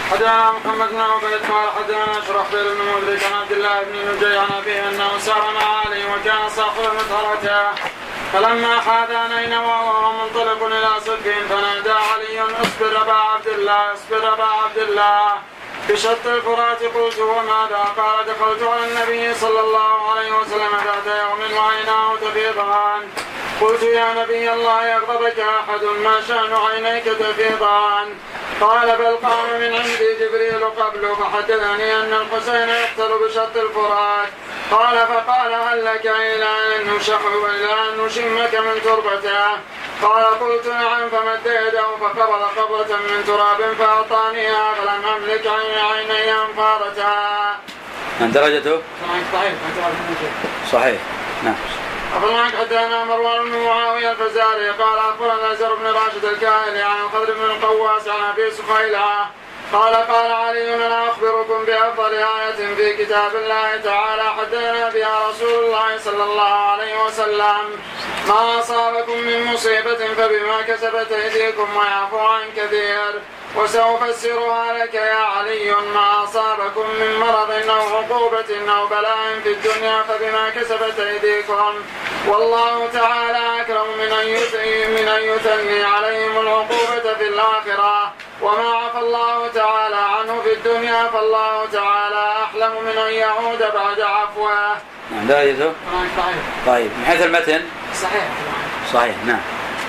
حدثنا محمد بن عبيد قال حدثنا شرحبيل بن مدرك عن عبد الله بن نجي عن أبيه أنه سار مع علي وكان صاحب مطهرته فلما حاذا نينوى وهو منطلق إلى صدق فنادى علي اصبر أبا عبد الله اصبر أبا عبد الله بشط الفرات. قلت وماذا؟ قال دخلت على النبي صلى الله عليه وسلم ذات يوم وعيناه تفيضان. قلت يا نبي الله يغضبك أحد ما شأن عينيك تفيضان؟ قال بل قام من عندي جبريل قبل فحدثني أن الحسين يقتل بشط الفرات. قال فقال هل لك إلى أن نشمك من تربته؟ قال قلت نعم فمد يده فقبض قبضة من تراب فأعطانيها فلم أملك عيني أنفارتها. من درجته؟ صحيح. نعم. أخبرنا حدثنا مروان بن معاوية الفزاري قال أخبرنا زر بن راشد الكاهلي عن الخضر بن القواس عن أبي سفيلة قال قال علي أنا أخبركم بأفضل آية في كتاب الله تعالى حدثنا بها رسول الله صلى الله عليه وسلم ما أصابكم من مصيبة فبما كسبت أيديكم ويعفو عن كثير وسأفسرها لك يا علي ما أصابكم من مرض أو عقوبة أو بلاء في الدنيا فبما كسبت أيديكم والله تعالى أكرم من أن يثني عليهم العقوبة في الآخرة وما عفى الله تعالى عنه في الدنيا فالله تعالى أحلم من أن يعود بعد عفوه. درجته؟ طيب من حيث المتن؟ صحيح. نعم.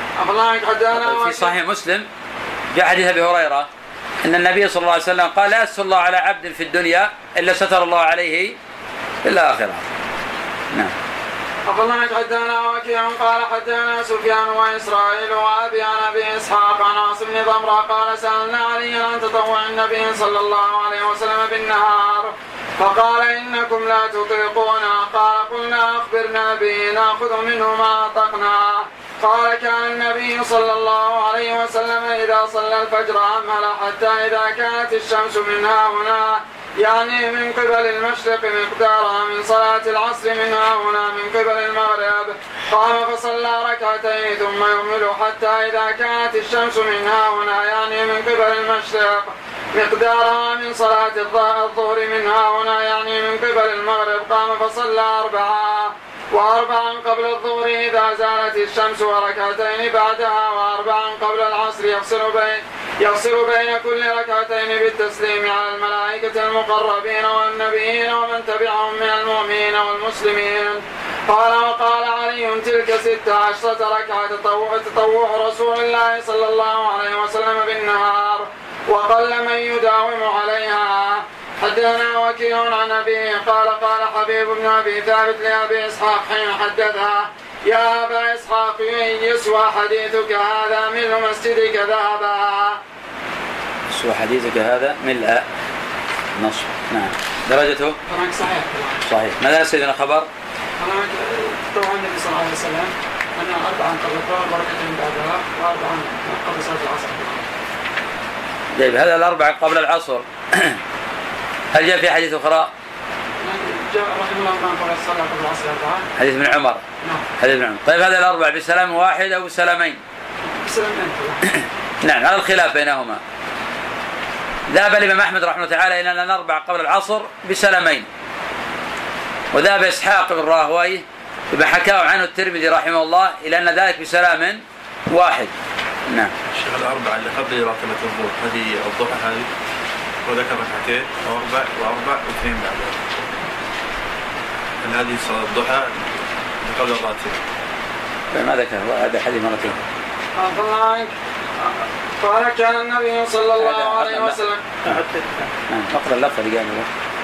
في صحيح مسلم جاء حديث أبي هريرة أن النبي صلى الله عليه وسلم قال لا يستر الله على عبد في الدنيا إلا ستر الله عليه في الآخرة. نعم. أخبرنا حدثنا وكيع قال حدثنا سفيان وإسرائيل وأبي عن أبي إسحاق عن عاصم بن ضمرة قال سألنا عليا عن تطوع النبي صلى الله عليه وسلم بالنهار فقال إنكم لا تطيقونه قال قلنا أخبرنا به نأخذ منه ما أطقنا. قال كان النبي صلى الله عليه وسلم إذا صلى الفجر أمهل حتى إذا كانت الشمس من هنا يعني من قبل المشرق مقدارها من صلاة العصر من هنا من قبل المغرب قام فصلى ركعتين ثم يمهل حتى إذا كانت الشمس من هنا يعني من قبل المشرق مقدارها من صلاة الظهر من هنا يعني من قبل المغرب قام فصلى وأربعا قبل الظهر إذا زالت الشمس وركعتين بعدها وأربعا قبل العصر يفصل بين كل ركعتين بالتسليم على الملائكة المقربين والنبيين ومن تبعهم من المؤمنين والمسلمين. قال وقال علي تلك 16 ركعة تطوع رسول الله صلى الله عليه وسلم بالنهار وقل من يداوم عليها. حدثنا وكيع عن أبيه قال حبيب بن أبي ثابت لأبي إسحاق حين حدثها يا أبا إسحاق يسوى حديثك هذا ملء مسجدك ذهبا. يسوى حديثك هذا ملء نصف. نعم. درجته؟ صحيح. ماذا سيدنا خبر؟ تطوع النبي صلى الله عليه وسلم أنه 4 قبل الظهر وركعتين بعدها و4 قبل صلاة العصر. طيب هذا 4 قبل العصر هل جاء في حديث أخرى؟ جاء رحمه الله قبل الصلاة قبل العصر 4. حديث ابن عمر. نعم. حديث ابن عمر. طيب هذا 4 بسلام واحد أو بسلامين؟ بسلامين. نعم على الخلاف بينهما. ذهب الإمام أحمد رحمه الله تعالى إلى أن 4 قبل العصر بسلامين وذهب إسحاق بن راهويه بما حكاه عنه الترمذي رحمه الله إلى أن ذلك بسلام واحد. نعم. الشيخ 4 اللي قبل راتبة الظهر هذه الضحى هذه وذكر ركعتين وأربع واثنين بعدها. هذه صلاة الضحى قبل الراتبة. ما ذكر هذا حديث مرتين. قال كان النبي صلى الله عليه وسلم أقرأ اللفظ اللي قاله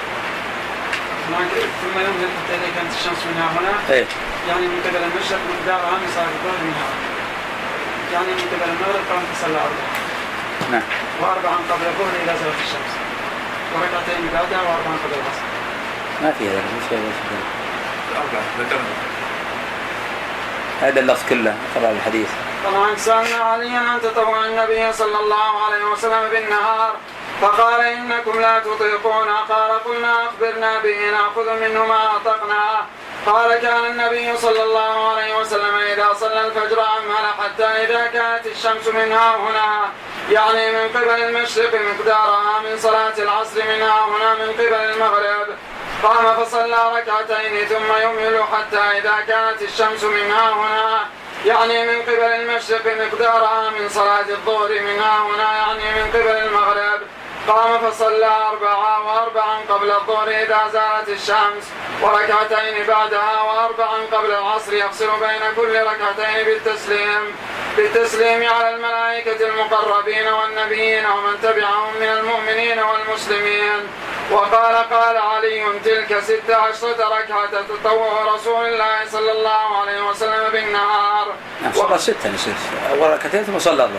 ثم يمهل حتى إذا كانت الشمس منها هنا يعني من قبل المشرق مقدارها من صلاة الظهر منها يعني من قبل المغرب قام تصلى 4. نعم. و4 قبل الظهر إذا زالت الشمس وركعتين بعدها و4 قبل العصر. ما في هذا مش هذا 4 ذكرنا هذا اللفظ كله قرأ الحديث. طبعا سألنا عليا عن تطوع النبي صلى الله عليه وسلم بالنهار فقال إنكم لا تطيقون قال قلنا أخبرنا به نأخذ منه ما أطقنا. قال كان النبي صلى الله عليه وسلم إذا صلى الفجر أمهل حتى إذا كانت الشمس منها هنا يعني من قبل المشرق مقدارها من صلاة العصر منها هنا من قبل المغرب قام فصلى ركعتين ثم يمهل حتى إذا كانت الشمس منها هنا يعني من قبل المشرق مقدارها من صلاة الظهر منها هنا يعني من قبل المغرب قام فصلى 4 قبل الظهر إذا زالت الشمس وركعتين بعدها 4 قبل العصر يفصل بين كل ركعتين بالتسليم على الملائكة المقربين والنبيين ومن تبعهم من المؤمنين والمسلمين. وقال علي تلك 16 ركعة تطوع رسول الله صلى الله عليه وسلم بالنهار. صلى 6 أول ركعتين ثم صلى 4.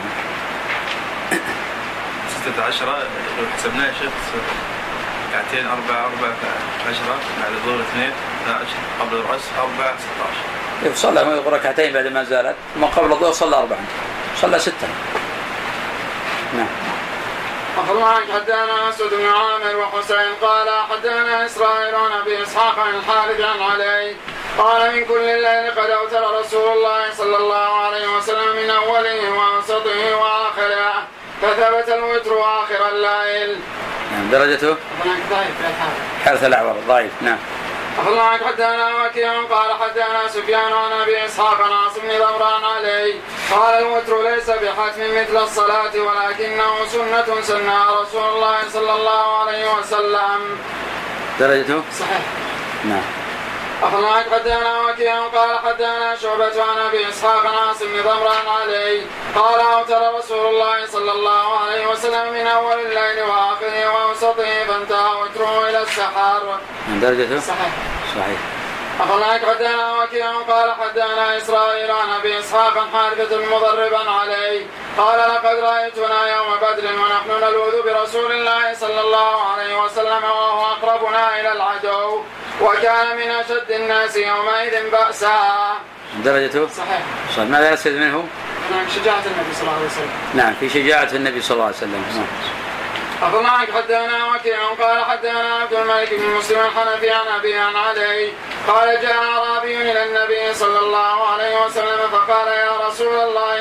16 لو حسبناها شيخ ركعتين 4 10 بعد الظهر 2 12 قبل العصر 4 16. صلى ركعتين بعد ما زالت ثم قبل الظهر صلى 4 صلى 6. نعم. أخبرنا حدثنا أسود بن عامر وحسين قال حدثنا إسرائيل عن أبي إسحاق عن الحارث عن علي قال من كل الليل قد أوتر رسول الله صلى الله عليه وسلم من أوله وأوسطه وآخره فثبت الوتر آخر الليل. نعم. درجته حارث الأعور ضعيف. نعم. أخبرنا حدثنا وكيع قال حدثنا سفيان عن أبي إسحاق عن عاصم بن ضمران عليه قال الوتر ليس بحتم مثل الصلاة ولكنه سنة سنها رسول الله صلى الله عليه وسلم. درجته صحيح. نعم. أخبرنا حدثنا وكيع قال حدثنا شعبة عن أبي إسحاق عن عاصم بن ضمران عليه قال أوتر رسول الله صلى الله عليه وسلم من أول الليل وآخره وأوسطه فانتهى وتره إلى السحر. درجته صحيح. أخبرنا حدثنا وكيع قال حدثنا إسرائيل عن أبي إسحاق عن حارثة مضربا عليه قال لقد رأيتنا يوم بدر ونحن نلوذ برسول الله صلى الله عليه وسلم وهو أقربنا إلى العدو وكان من أشد الناس يومئذ بأسا. درجته صحيح. ماذا يستفيد منه؟ شجاعة النبي صلى الله عليه وسلم. نعم في شجاعة النبي صلى الله عليه وسلم. أخبرنا حدثنا وكيع قال حدثنا عبد الملك بن مسلم الحنفي عن أبي عن علي قال جاء أعرابي إلى النبي صلى الله عليه وسلم فقال يا رسول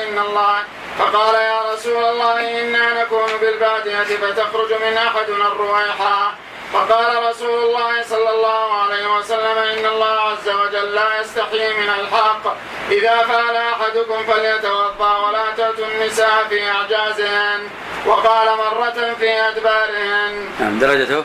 الله إنا نكون بالبادية فتخرج من أحدنا الرويحة فقال رسول الله صلى الله عليه وسلم إن الله عز وجل لا يستحيي من الحق إذا فعل أحدكم فليتوضأ ولا تأتوا النساء في أعجازهن وقال مرة في أدبارهن. نعم. درجته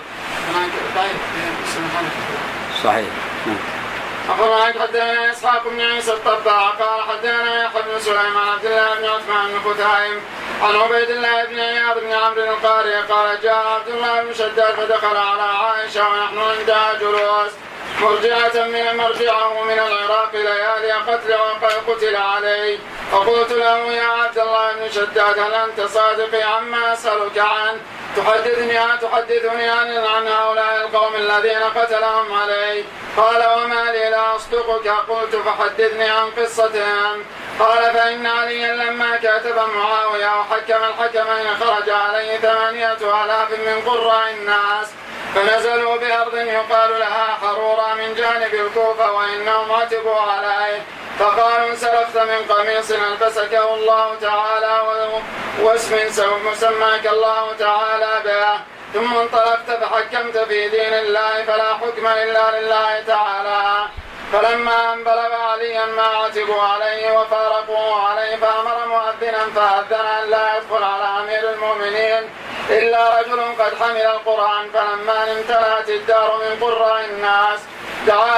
صحيح. أخبرنا حدثنا إسحاق بن عيسى الطباع قال حدثنا يحيى بن سليمان عبد الله بن عثمان بن خثيم عن عبيد الله بن عياض بن عمرو القاري قال جاء عبد الله بن شداد فدخل على عائشة ونحن عندها جلوس مرجعه من العراق ليالي قتل عليه فقلت له يا عبد الله بن شداد هل أنت صادق عما أسألك عنه تحدثني عن هؤلاء القوم الذين قتلهم علي قال وما لي لا أصدقك قلت فحدثني عن قصتهم قال فإن عليا لما كاتب معاوية وحكم الحكمين خرج عليه 8,000 من قراء الناس فنزلوا بأرض يقال لها حرورة من جانب الكوفة وإنهم عتبوا عليه فقالوا انسلخت من قميص ألبسكه الله تعالى واسم مسماك الله تعالى به ثم انطلقت فحكمت في دين الله فلا حكم إلا لله تعالى فلما أن بلغ عليا ما عتبوا عليه وفارقوه عليه فأمر مؤذنا فأذن أن لا يدخل على أمير المؤمنين إلا رجل قد حمل القرآن فلما امتلأت الدار من قراء الناس دعا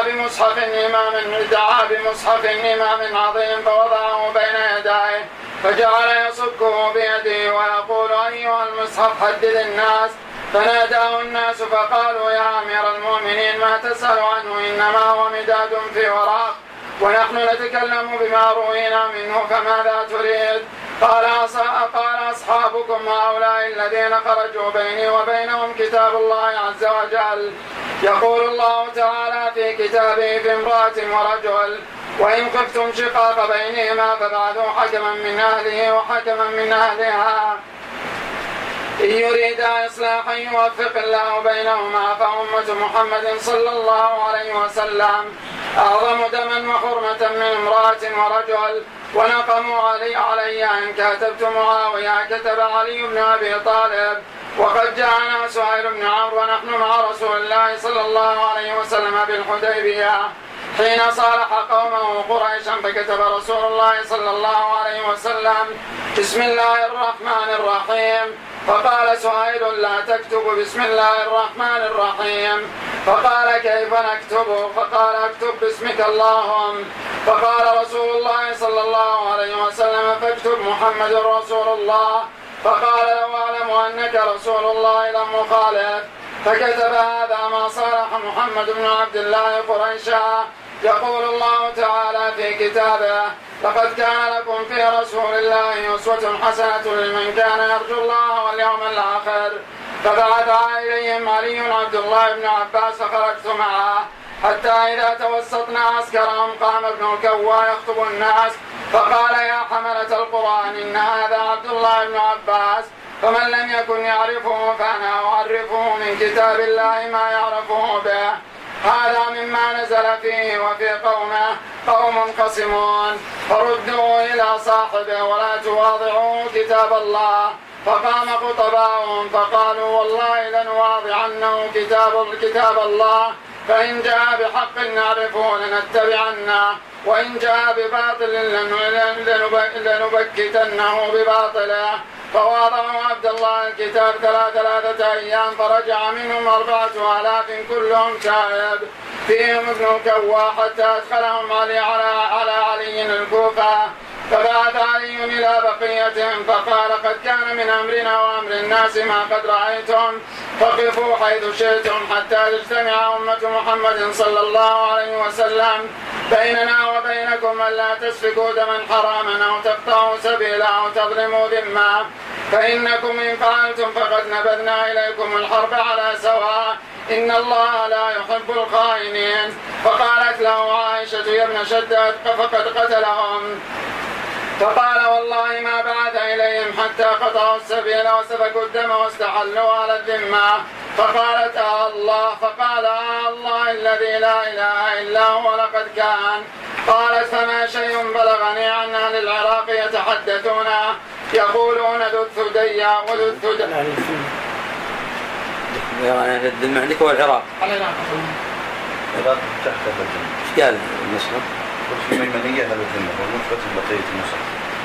بمصحف إمام عظيم فوضعه بين يديه فجعل يصكه بيده ويقول أيها المصحف حدث الناس فناداه الناس فقالوا يا أمير المؤمنين ما تسأل عنه إنما هو مداد في ورق ونحن نتكلم بما روينا منه فماذا تريد؟ قال أصحابكم هؤلاء الذين خرجوا بيني وبينهم كتاب الله عز وجل يقول الله تعالى في كتابه في امرأة ورجل وإن خفتم شقاق بينهما فبعثوا حكما من أهله وحكما من أهلها إن يريدا إصلاحا يوفق الله بينهما فأمة محمد صلى الله عليه وسلم أعظم دما وحرمة من امرأة ورجل. ونقموا علي إن كاتبت معاوية كتب علي بن أبي طالب. وقد جاءنا سهيل بن عمرو ونحن مع رسول الله صلى الله عليه وسلم بالحديبية حين صالح قومه قريشا، فكتب رسول الله صلى الله عليه وسلم بسم الله الرحمن الرحيم، فقال سهيل لا تكتب بسم الله الرحمن الرحيم، فقال كيف نكتب؟ فقال اكتب باسمك اللهم. فقال رسول الله صلى الله عليه وسلم فاكتب محمد رسول الله، فقال لو أعلم أنك رسول الله لم أخالف. فكتب هذا ما صالح محمد بن عبد الله قريشا. يقول الله تعالى في كتابه لقد كان لكم في رسول الله أسوة حسنة لمن كان يرجو الله واليوم الآخر. فبعث إليهم علي عبد الله بن عباس فخرجت معه حتى إذا توسطنا عسكرهم قام ابن الكوى يخطب الناس فقال يا حملة القرآن إن هذا عبد الله بن عباس، فمن لم يكن يعرفه فأنا أعرفه من كتاب الله ما يعرفه به. هذا مما نزل فيه وفي قومه قوم خصمون فردوا إلى صاحبه ولا تواضعوا كتاب الله. فقام خطباؤهم فقالوا والله لنواضعنه كتاب الله، فإن جاء بحق نعرفه لنتبعنه، وإن جاء بباطل لنبكتنه بباطله. فواضعوا عبد الله الكتاب 3 أيام فرجع منهم 4000 كلهم تائب فيهم ابن الكوى حتى أدخلهم على علي الكوفة. فبعث علي إلى بقيتهم فقال قد كان من أمرنا وأمر الناس ما قد رأيتم، فقفوا حيث شئتم حتى تجتمع أمة محمد صلى الله عليه وسلم بيننا وبينكم ألا تسفكوا دما حراما أو تقطعوا سبيلا أو تظلموا ذمة، فإنكم إن فعلتم فقد نبذنا إليكم الحرب على سواء إن الله لا يحب الخائنين. فقالت له عائشة يا ابن شداد فقد قتلهم. فقال والله ما بعث إليهم حتى قطعوا السبيل وسفكوا الدم واستحلوا على الذمة. فقالت الله، فقال الله الذي لا إله إلا هو لقد كان. قالت فما شيء بلغني عن أهل العراق يتحدثون يقولون ذو الثدي وذو الثدي. يعني الذمة عندك هو العراق. العراق تحت الذمة. ايش قال المسلم؟ في ميمنية هذا الذمة والمثبت بقية النصر.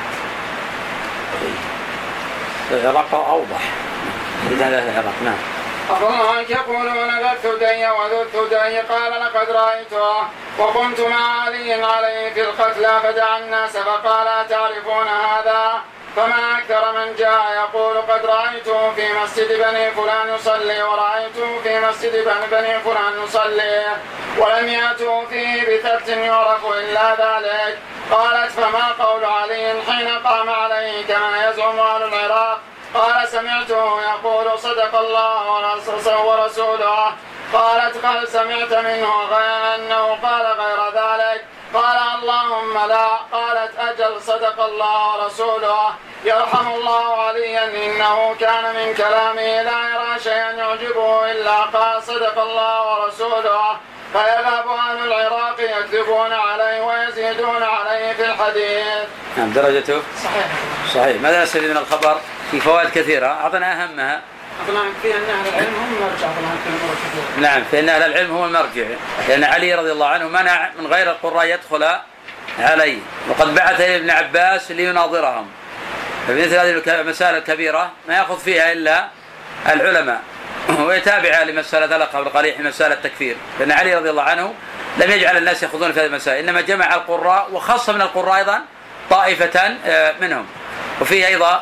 العراق أوضح. إذا لا العراق نعم. أفضلك يقولون ذا الثدي وذو الثدي قال لقد رأيته وقمت مع عليه في القتلى فدعا الناس فقال أتعرفون هذا؟ فما أكثر من جاء يقول قد رأيته في مسجد بني فلان يصلي ورأيته في مسجد بني فلان يصلي ولم يأتوا فيه بثبت يعرف إلا ذلك. قالت فما قول علي حين قام عليه كما يزعم أهل العراق؟ قال سمعته يقول صدق الله ورسوله. قالت هل سمعت منه غير أنه قال غير ذلك؟ قال اللهم لا. قالت أجل صدق الله ورسوله. يرحم الله عليا إنه كان من كلامه لا يرى شيئا يعجبه إلا قال صدق الله ورسوله. فيذهب أهل العراق يكذبون عليه ويزيدون عليه في الحديث. نعم درجته صحيح. ماذا نستفيد من الخبر؟ في فوائد كثيرة أعطنا أهمها. في أن أهل العلم هم المرجع. نعم في أن أهل العلم هم المرجع، لأن علي رضي الله عنه منع من غير القراء يدخل عليه، وقد بعث إلى ابن عباس ليناظرهم. فمثل هذه المسائل الكبيرة ما يأخذ فيها إلا العلماء ويتابع لمسألة ذلك قبل قليل مسألة التكفير، لأن علي رضي الله عنه لم يجعل الناس يأخذون في هذه المسائل، إنما جمع القراء وخاصة من القراء أيضا طائفة منهم. وفيه أيضا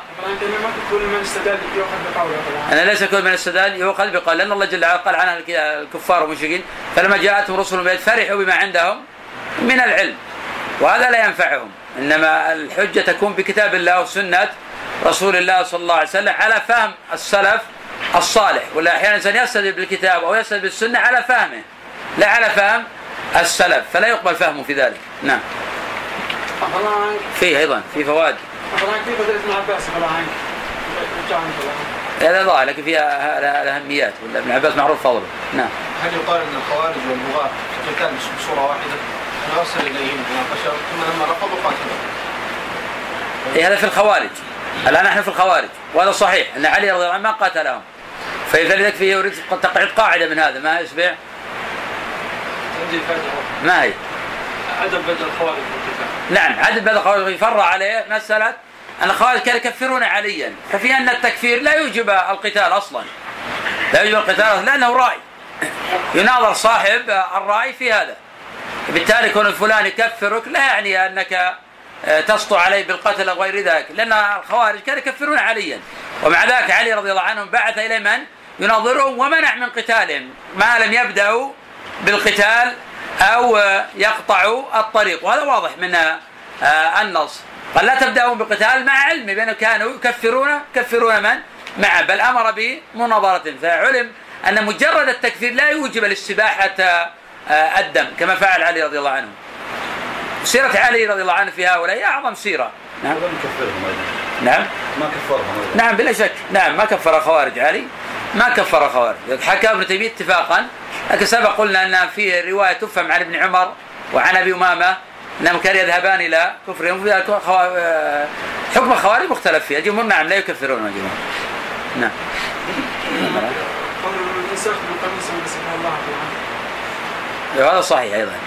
أنا ليس كل من استدل يؤخذ بقول، لأن الله جل وعلا قال عنها الكفار والمشركين فلما جاءتهم رسل بيت فرحوا بما عندهم من العلم، وهذا لا ينفعهم. إنما الحجة تكون بكتاب الله وسنة رسول الله صلى الله عليه وسلم على فهم السلف الصالح، ولا أحيانا الإنسان يستدل بالكتاب أو يستدل بالسنة على فهمه لا على فهم السلف، فلا يقبل فهمه في ذلك. نعم. فيه أيضا في فوائد. هذا ظاهر لكن فيها الأهميات، ابن عباس معروف فضله. نعم. هل يقال ان الخوارج والبغاة في القتال بصورة واحدة؟ انا ارسل اليهم مناقشة ثم لما رفضوا قاتلوا. هذا في الخوارج. الآن نحن في الخوارج، وهذا صحيح أن علي رضي الله عنه ما قاتلهم. فلذلك فيه يريد تقعد قاعدة من هذا ما يشبع. ما هي؟ عدم بدء الخوارج بالقتال. نعم، عدم بدء الخوارج يفرع عليه مسألة أن الخوارج كانوا يكفرون عليا، ففي أن التكفير لا يوجب القتال أصلا. لا يوجب القتال لأنه رأي. يناظر صاحب الرأي في هذا. بالتالي كون فلان يكفرك لا يعني أنك تسطو عليه بالقتل أو غير ذلك، لأن الخوارج كانوا يكفرون عليا، ومع ذلك علي رضي الله عنه بعث إلى من يناظرهم ومنع من قتالهم ما لم يبدأوا بالقتال أو يقطعوا الطريق. وهذا واضح من النص. قال لا تبدأوا بالقتال مع علمه بأنه كانوا يكفرون من معه، بل أمر بمناظرة. فعلم أن مجرد التكفير لا يوجب الاستباحة الدم كما فعل علي رضي الله عنه. سيرة علي رضي الله عنه في هؤلاء أعظم سيرة. نعم. نعم. ما كفرهم. نعم بلا شك. نعم ما كفر خوارج علي، ما كفر خوارج. حكى ابن تيمية اتفاقا، لكن سبق قلنا أن في رواية تفهم عن ابن عمر وعن أبي أمامة أنهم كانوا يذهبان إلى كفرهم. حكم الخوارج مختلف فيه. الجمهور نعم لا يكفرون الجمهور. نعم. قول الإنسان بالقميص وبسم الله. هذا صحيح أيضا.